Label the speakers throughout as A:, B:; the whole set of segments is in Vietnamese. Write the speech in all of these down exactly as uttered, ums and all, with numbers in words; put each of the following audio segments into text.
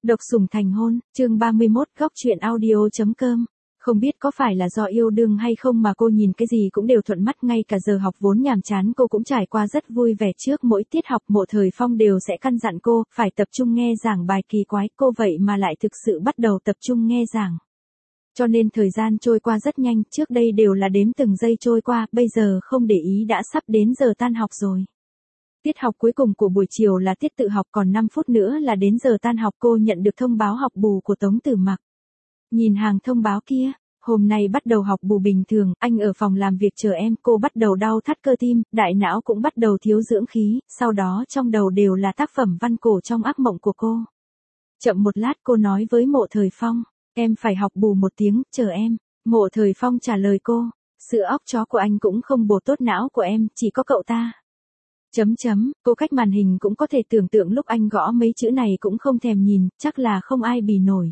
A: Độc sủng thành hôn, chương ba mươi mốt, góc truyện audio.com. Không biết có phải là do yêu đương hay không mà cô nhìn cái gì cũng đều thuận mắt, ngay cả giờ học vốn nhàm chán cô cũng trải qua rất vui vẻ. Trước mỗi tiết học Mộ Thời Phong đều sẽ căn dặn cô, phải tập trung nghe giảng bài kỳ quái, cô vậy mà lại thực sự bắt đầu tập trung nghe giảng. Cho nên thời gian trôi qua rất nhanh, trước đây đều là đếm từng giây trôi qua, bây giờ không để ý đã sắp đến giờ tan học rồi. Tiết học cuối cùng của buổi chiều là tiết tự học, còn năm phút nữa là đến giờ tan học. Cô nhận được thông báo học bù của Tống Tử Mặc. Nhìn hàng thông báo kia, hôm nay bắt đầu học bù bình thường, anh ở phòng làm việc chờ em. Cô bắt đầu đau thắt cơ tim, đại não cũng bắt đầu thiếu dưỡng khí, sau đó trong đầu đều là tác phẩm văn cổ trong ác mộng của cô. Chậm một lát cô nói với Mộ Thời Phong, em phải học bù một tiếng, chờ em. Mộ Thời Phong trả lời cô, sữa óc chó của anh cũng không bổ tốt não của em, chỉ có cậu ta. Chấm chấm, cô cách màn hình cũng có thể tưởng tượng lúc anh gõ mấy chữ này cũng không thèm nhìn, chắc là không ai bì nổi.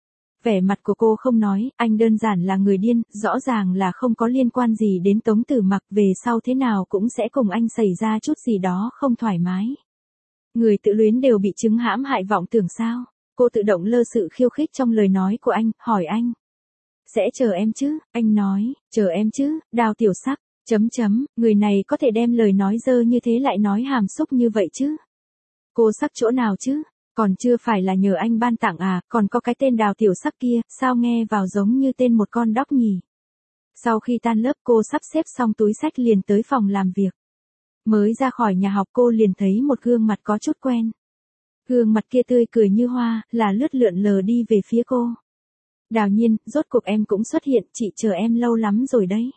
A: Vẻ mặt của cô không nói, anh đơn giản là người điên, rõ ràng là không có liên quan gì đến Tống Tử Mặc, về sau thế nào cũng sẽ cùng anh xảy ra chút gì đó không thoải mái. Người tự luyến đều bị chứng hãm hại vọng tưởng sao? Cô tự động lơ sự khiêu khích trong lời nói của anh, hỏi anh. Sẽ chờ em chứ? Anh nói, chờ em chứ, Đào tiểu sắc. Chấm chấm, người này có thể đem lời nói dơ như thế lại nói hàm xúc như vậy chứ? Cô sắc chỗ nào chứ? Còn chưa phải là nhờ anh ban tặng à, còn có cái tên Đào tiểu sắc kia, sao nghe vào giống như tên một con đóc nhỉ? Sau khi tan lớp cô sắp xếp xong túi xách liền tới phòng làm việc. Mới ra khỏi nhà học cô liền thấy một gương mặt có chút quen. Gương mặt kia tươi cười như hoa, là lướt lượn lờ đi về phía cô. Đào Nhiên, rốt cuộc em cũng xuất hiện, chị chờ em lâu lắm rồi đấy.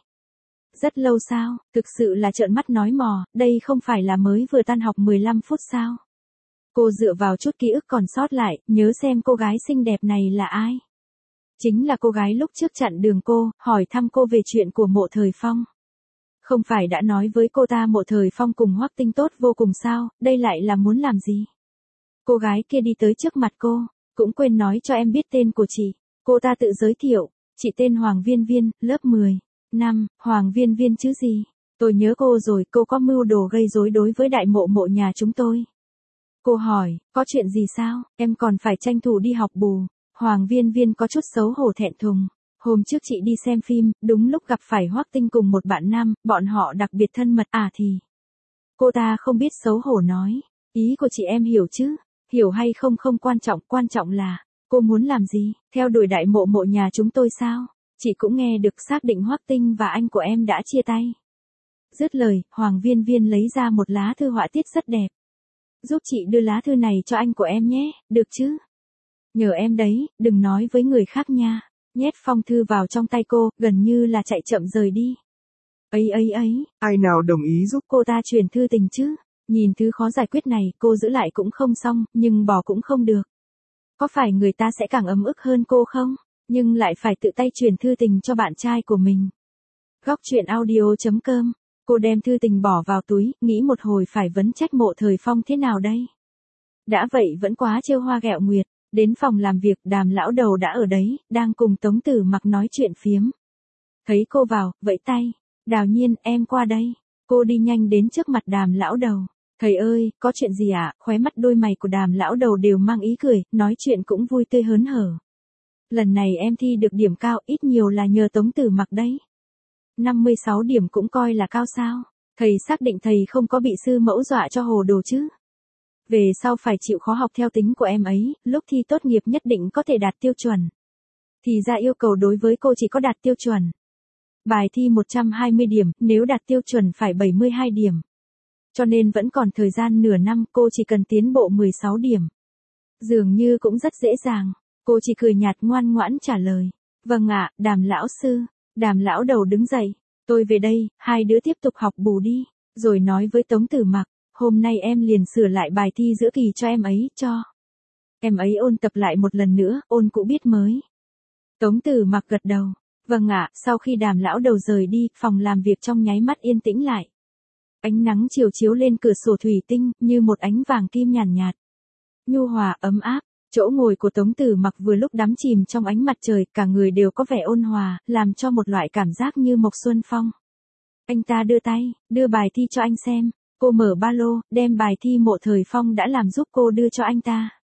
A: Rất lâu sao, thực sự là trợn mắt nói mò, đây không phải là mới vừa tan học mười lăm phút sao? Cô dựa vào chút ký ức còn sót lại, nhớ xem cô gái xinh đẹp này là ai. Chính là cô gái lúc trước chặn đường cô, hỏi thăm cô về chuyện của Mộ Thời Phong. Không phải đã nói với cô ta Mộ Thời Phong cùng Hoắc Tinh tốt vô cùng sao, đây lại là muốn làm gì? Cô gái kia đi tới trước mặt cô, cũng quên nói cho em biết tên của chị. Cô ta tự giới thiệu, chị tên Hoàng Viên Viên, lớp mười. Năm, Hoàng Viên Viên chứ gì? Tôi nhớ cô rồi, cô có mưu đồ gây rối đối với đại mộ mộ nhà chúng tôi. Cô hỏi, có chuyện gì sao, em còn phải tranh thủ đi học bù. Hoàng Viên Viên có chút xấu hổ thẹn thùng. Hôm trước chị đi xem phim, đúng lúc gặp phải Hoắc Tinh cùng một bạn nam, bọn họ đặc biệt thân mật à thì. Cô ta không biết xấu hổ nói, ý của chị em hiểu chứ, hiểu hay không không quan trọng, quan trọng là, cô muốn làm gì, theo đuổi đại mộ mộ nhà chúng tôi sao? Chị cũng nghe được xác định Hoắc Tinh và anh của em đã chia tay. Dứt lời, Hoàng Viên Viên lấy ra một lá thư họa tiết rất đẹp. Giúp chị đưa lá thư này cho anh của em nhé, được chứ? Nhờ em đấy, đừng nói với người khác nha. Nhét phong thư vào trong tay cô, gần như là chạy chậm rời đi. Ấy ấy ấy,
B: ai nào đồng ý giúp
A: cô ta truyền thư tình chứ? Nhìn thứ khó giải quyết này, cô giữ lại cũng không xong, nhưng bỏ cũng không được. Có phải người ta sẽ càng ấm ức hơn cô không? Nhưng lại phải tự tay truyền thư tình cho bạn trai của mình. Góc truyện audio.com. Cô đem thư tình bỏ vào túi, nghĩ một hồi phải vấn trách Mộ Thời Phong thế nào đây. Đã vậy vẫn quá trêu hoa ghẹo nguyệt. Đến phòng làm việc, Đàm lão đầu đã ở đấy, đang cùng Tống Tử Mặc nói chuyện phiếm. Thấy cô vào, vẫy tay. Đào Nhiên, em qua đây. Cô đi nhanh đến trước mặt Đàm lão đầu. Thầy ơi, có chuyện gì ạ? À? Khóe mắt đôi mày của Đàm lão đầu đều mang ý cười, nói chuyện cũng vui tươi hớn hở. Lần này em thi được điểm cao, ít nhiều là nhờ Tống Tử Mặc đấy. năm mươi sáu điểm cũng coi là cao sao? Thầy xác định thầy không có bị sư mẫu dọa cho hồ đồ chứ? Về sau phải chịu khó học theo tính của em ấy, lúc thi tốt nghiệp nhất định có thể đạt tiêu chuẩn. Thì ra yêu cầu đối với cô chỉ có đạt tiêu chuẩn. Bài thi một trăm hai mươi điểm, nếu đạt tiêu chuẩn phải bảy mươi hai điểm. Cho nên vẫn còn thời gian nửa năm, cô chỉ cần tiến bộ mười sáu điểm. Dường như cũng rất dễ dàng. Cô chỉ cười nhạt ngoan ngoãn trả lời. Vâng ạ, Đàm lão sư. Đàm lão đầu đứng dậy. Tôi về đây, hai đứa tiếp tục học bù đi. Rồi nói với Tống Tử Mặc. Hôm nay em liền sửa lại bài thi giữa kỳ cho em ấy, cho. Em ấy ôn tập lại một lần nữa, ôn cũ biết mới. Tống Tử Mặc gật đầu. Vâng ạ, sau khi Đàm lão đầu rời đi, phòng làm việc trong nháy mắt yên tĩnh lại. Ánh nắng chiều chiếu lên cửa sổ thủy tinh, như một ánh vàng kim nhàn nhạt, nhạt. Nhu hòa, ấm áp. Chỗ ngồi của Tống Tử Mặc vừa lúc đắm chìm trong ánh mặt trời, cả người đều có vẻ ôn hòa, làm cho một loại cảm giác như mộc xuân phong. Anh ta đưa tay, đưa bài thi cho anh xem. Cô mở ba lô, đem bài thi Mộ Thời Phong đã làm giúp cô đưa cho anh ta.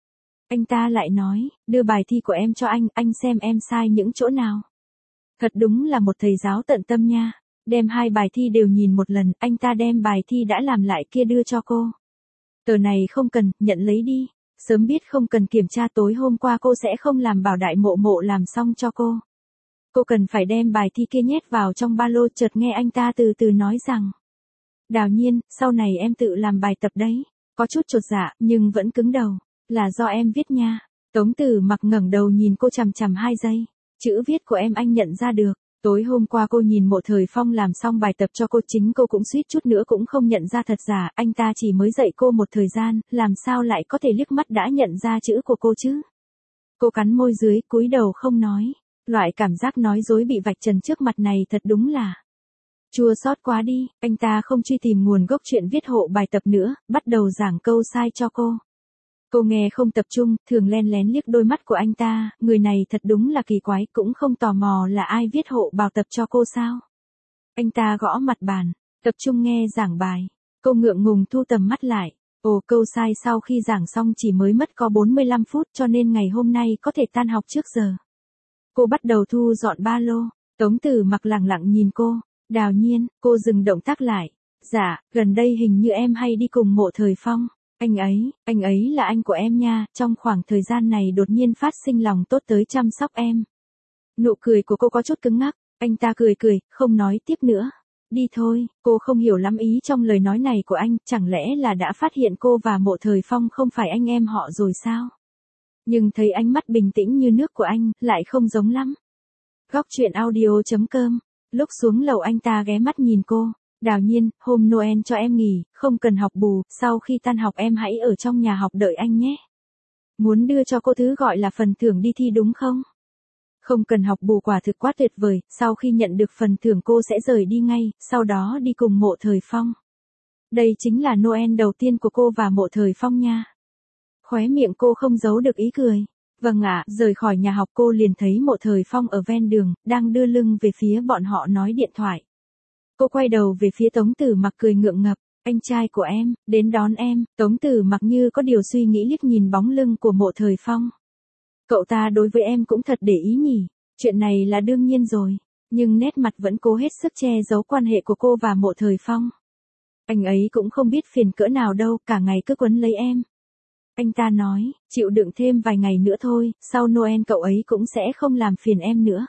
A: Anh ta lại nói, đưa bài thi của em cho anh, anh xem em sai những chỗ nào. Thật đúng là một thầy giáo tận tâm nha. Đem hai bài thi đều nhìn một lần, anh ta đem bài thi đã làm lại kia đưa cho cô. Tờ này không cần, nhận lấy đi. Sớm biết không cần kiểm tra tối hôm qua cô sẽ không làm, bảo đại mộ mộ làm xong cho cô. Cô cần phải đem bài thi kia nhét vào trong ba lô. Chợt nghe anh ta từ từ nói rằng, Đào Nhiên, sau này em tự làm bài tập đấy. Có chút chột dạ, nhưng vẫn cứng đầu. Là do em viết nha. Tống Tử Mặc ngẩng đầu nhìn cô chằm chằm hai giây. Chữ viết của em anh nhận ra được. Tối hôm qua cô nhìn Mộ Thời Phong làm xong bài tập cho cô, chính cô cũng suýt chút nữa cũng không nhận ra thật giả. Anh ta chỉ mới dạy cô một thời gian, làm sao lại có thể liếc mắt đã nhận ra chữ của cô chứ? Cô cắn môi dưới, cúi đầu không nói. Loại cảm giác nói dối bị vạch trần trước mặt này thật đúng là chua xót quá đi. Anh ta không truy tìm nguồn gốc chuyện viết hộ bài tập nữa, bắt đầu giảng câu sai cho cô. Cô nghe không tập trung, thường len lén liếc đôi mắt của anh ta, người này thật đúng là kỳ quái, cũng không tò mò là ai viết hộ bài tập cho cô sao. Anh ta gõ mặt bàn, tập trung nghe giảng bài. Cô ngượng ngùng thu tầm mắt lại. Ồ, câu sai sau khi giảng xong chỉ mới mất có bốn mươi lăm phút, cho nên ngày hôm nay có thể tan học trước giờ. Cô bắt đầu thu dọn ba lô. Tống Tử Mặc lẳng lặng nhìn cô. Đào Nhiên, cô dừng động tác lại. Dạ, gần đây hình như em hay đi cùng Mộ Thời Phong. Anh ấy, anh ấy là anh của em nha, trong khoảng thời gian này đột nhiên phát sinh lòng tốt tới chăm sóc em. Nụ cười của cô có chút cứng ngắc, anh ta cười cười, không nói tiếp nữa. Đi thôi, cô không hiểu lắm ý trong lời nói này của anh, chẳng lẽ là đã phát hiện cô và Mộ Thời Phong không phải anh em họ rồi sao? Nhưng thấy ánh mắt bình tĩnh như nước của anh, lại không giống lắm. Góc truyện audio chấm com. Lúc xuống lầu anh ta ghé mắt nhìn cô. Đào Nhiên, hôm Noel cho em nghỉ, không cần học bù, sau khi tan học em hãy ở trong nhà học đợi anh nhé. Muốn đưa cho cô thứ gọi là phần thưởng đi thi đúng không? Không cần học bù quả thực quá tuyệt vời, sau khi nhận được phần thưởng cô sẽ rời đi ngay, sau đó đi cùng Mộ Thời Phong. Đây chính là Noel đầu tiên của cô và Mộ Thời Phong nha. Khóe miệng cô không giấu được ý cười. Vâng ạ, rời khỏi nhà học cô liền thấy Mộ Thời Phong ở ven đường, đang đưa lưng về phía bọn họ nói điện thoại. Cô quay đầu về phía Tống Tử Mặc cười ngượng ngập, anh trai của em, đến đón em. Tống Tử Mặc như có điều suy nghĩ liếc nhìn bóng lưng của Mộ Thời Phong. Cậu ta đối với em cũng thật để ý nhỉ, chuyện này là đương nhiên rồi, nhưng nét mặt vẫn cố hết sức che giấu quan hệ của cô và Mộ Thời Phong. Anh ấy cũng không biết phiền cỡ nào đâu, cả ngày cứ quấn lấy em. Anh ta nói, chịu đựng thêm vài ngày nữa thôi, sau Noel cậu ấy cũng sẽ không làm phiền em nữa.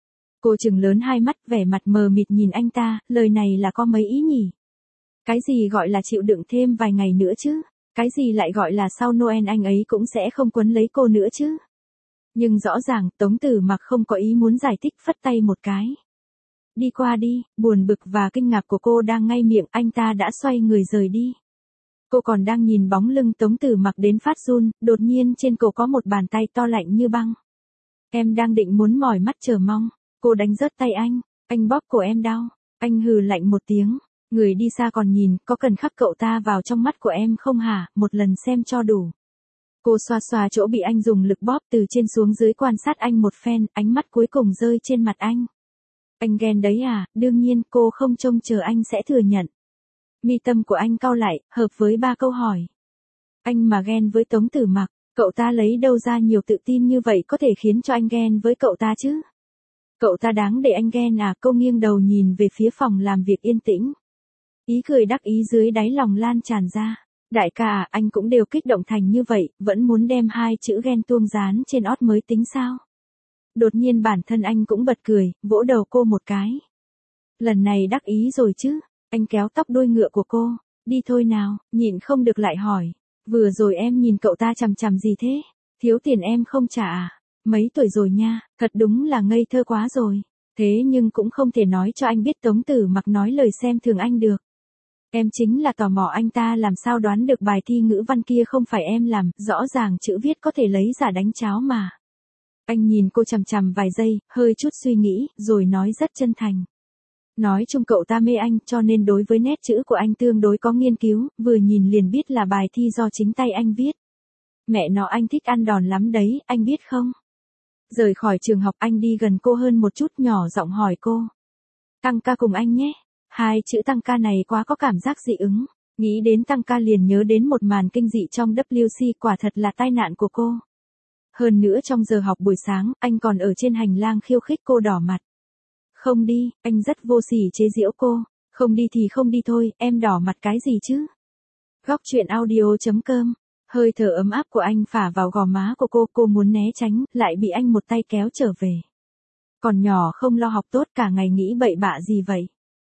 A: Cô trừng lớn hai mắt, vẻ mặt mờ mịt nhìn anh ta, lời này là có mấy ý nhỉ? Cái gì gọi là chịu đựng thêm vài ngày nữa chứ? Cái gì lại gọi là sau Noel anh ấy cũng sẽ không quấn lấy cô nữa chứ? Nhưng rõ ràng, Tống Tử Mặc không có ý muốn giải thích, phất tay một cái. Đi qua đi, buồn bực và kinh ngạc của cô đang ngay miệng, anh ta đã xoay người rời đi. Cô còn đang nhìn bóng lưng Tống Tử Mặc đến phát run, đột nhiên trên cổ có một bàn tay to lạnh như băng. Em đang định muốn mỏi mắt chờ mong. Cô đánh rớt tay anh, anh bóp cổ em đau, anh hừ lạnh một tiếng, người đi xa còn nhìn, có cần khắc cậu ta vào trong mắt của em không hả, một lần xem cho đủ. Cô xoa xoa chỗ bị anh dùng lực bóp từ trên xuống dưới quan sát anh một phen, ánh mắt cuối cùng rơi trên mặt anh. Anh ghen đấy à, đương nhiên cô không trông chờ anh sẽ thừa nhận. Mi tâm của anh cau lại, hợp với ba câu hỏi. Anh mà ghen với Tống Tử Mặc, cậu ta lấy đâu ra nhiều tự tin như vậy có thể khiến cho anh ghen với cậu ta chứ? Cậu ta đáng để anh ghen à? Cô nghiêng đầu nhìn về phía phòng làm việc yên tĩnh. Ý cười đắc ý dưới đáy lòng lan tràn ra. Đại ca à, anh cũng đều kích động thành như vậy, vẫn muốn đem hai chữ ghen tuông dán trên ót mới tính sao? Đột nhiên bản thân anh cũng bật cười, vỗ đầu cô một cái. Lần này đắc ý rồi chứ? Anh kéo tóc đuôi ngựa của cô. Đi thôi nào, nhịn không được lại hỏi. Vừa rồi em nhìn cậu ta chằm chằm gì thế? Thiếu tiền em không trả à? Mấy tuổi rồi nha, thật đúng là ngây thơ quá rồi. Thế nhưng cũng không thể nói cho anh biết Tống Tử Mặc nói lời xem thường anh được. Em chính là tò mò anh ta làm sao đoán được bài thi ngữ văn kia không phải em làm, rõ ràng chữ viết có thể lấy giả đánh cháo mà. Anh nhìn cô chằm chằm vài giây, hơi chút suy nghĩ, rồi nói rất chân thành. Nói chung cậu ta mê anh, cho nên đối với nét chữ của anh tương đối có nghiên cứu, vừa nhìn liền biết là bài thi do chính tay anh viết. Mẹ nó anh thích ăn đòn lắm đấy, anh biết không? Rời khỏi trường học anh đi gần cô hơn một chút, nhỏ giọng hỏi cô. Tăng ca cùng anh nhé. Hai chữ tăng ca này quá có cảm giác dị ứng. Nghĩ đến tăng ca liền nhớ đến một màn kinh dị trong vê kép xê, quả thật là tai nạn của cô. Hơn nữa trong giờ học buổi sáng, anh còn ở trên hành lang khiêu khích cô đỏ mặt. Không đi, anh rất vô sỉ chế giễu cô. Không đi thì không đi thôi, em đỏ mặt cái gì chứ? Góc chuyện audio.com. Hơi thở ấm áp của anh phả vào gò má của cô, cô muốn né tránh, lại bị anh một tay kéo trở về. Còn nhỏ không lo học tốt, cả ngày nghĩ bậy bạ gì vậy?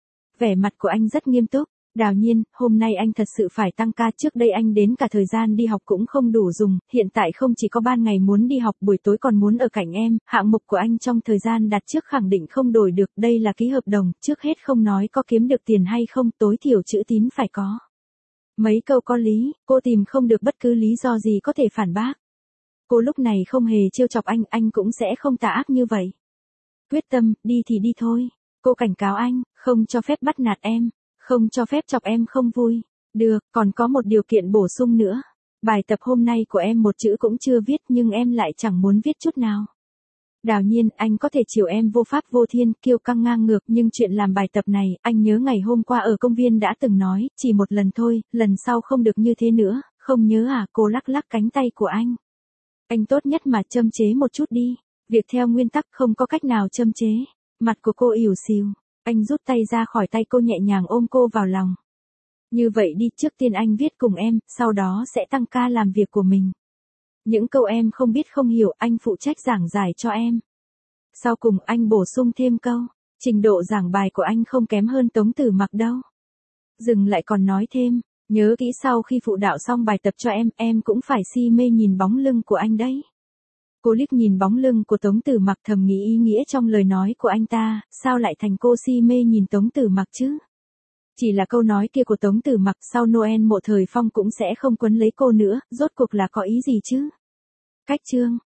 A: Vẻ mặt của anh rất nghiêm túc. Đào Nhiên, hôm nay anh thật sự phải tăng ca, trước đây anh đến cả thời gian đi học cũng không đủ dùng, hiện tại không chỉ có ban ngày muốn đi học, buổi tối còn muốn ở cạnh em, hạng mục của anh trong thời gian đặt trước khẳng định không đổi được, đây là ký hợp đồng, trước hết không nói có kiếm được tiền hay không, tối thiểu chữ tín phải có. Mấy câu có lý, cô tìm không được bất cứ lý do gì có thể phản bác. Cô lúc này không hề trêu chọc anh, anh cũng sẽ không tà ác như vậy. Quyết tâm, đi thì đi thôi. Cô cảnh cáo anh, không cho phép bắt nạt em. Không cho phép chọc em không vui. Được, còn có một điều kiện bổ sung nữa. Bài tập hôm nay của em một chữ cũng chưa viết nhưng em lại chẳng muốn viết chút nào. Đào Nhiên, anh có thể chiều em vô pháp vô thiên, kiêu căng ngang ngược, nhưng chuyện làm bài tập này, anh nhớ ngày hôm qua ở công viên đã từng nói, chỉ một lần thôi, lần sau không được như thế nữa, không nhớ à? Cô lắc lắc cánh tay của anh. Anh tốt nhất mà châm chế một chút đi. Việc theo nguyên tắc không có cách nào châm chế. Mặt của cô ỉu xìu. Anh rút tay ra khỏi tay cô, nhẹ nhàng ôm cô vào lòng. Như vậy đi, trước tiên anh viết cùng em, sau đó sẽ tăng ca làm việc của mình. Những câu em không biết không hiểu, anh phụ trách giảng giải cho em. Sau cùng anh bổ sung thêm câu, trình độ giảng bài của anh không kém hơn Tống Tử Mặc đâu. Dừng lại còn nói thêm, nhớ kỹ sau khi phụ đạo xong bài tập cho em, em cũng phải si mê nhìn bóng lưng của anh đấy. Cô liếc nhìn bóng lưng của Tống Tử Mặc, thầm nghĩ ý nghĩa trong lời nói của anh ta, sao lại thành cô si mê nhìn Tống Tử Mặc chứ? Chỉ là câu nói kia của Tống Tử Mặc, sau Noel Mộ Thời Phong cũng sẽ không quấn lấy cô nữa, rốt cuộc là có ý gì chứ? Cách chương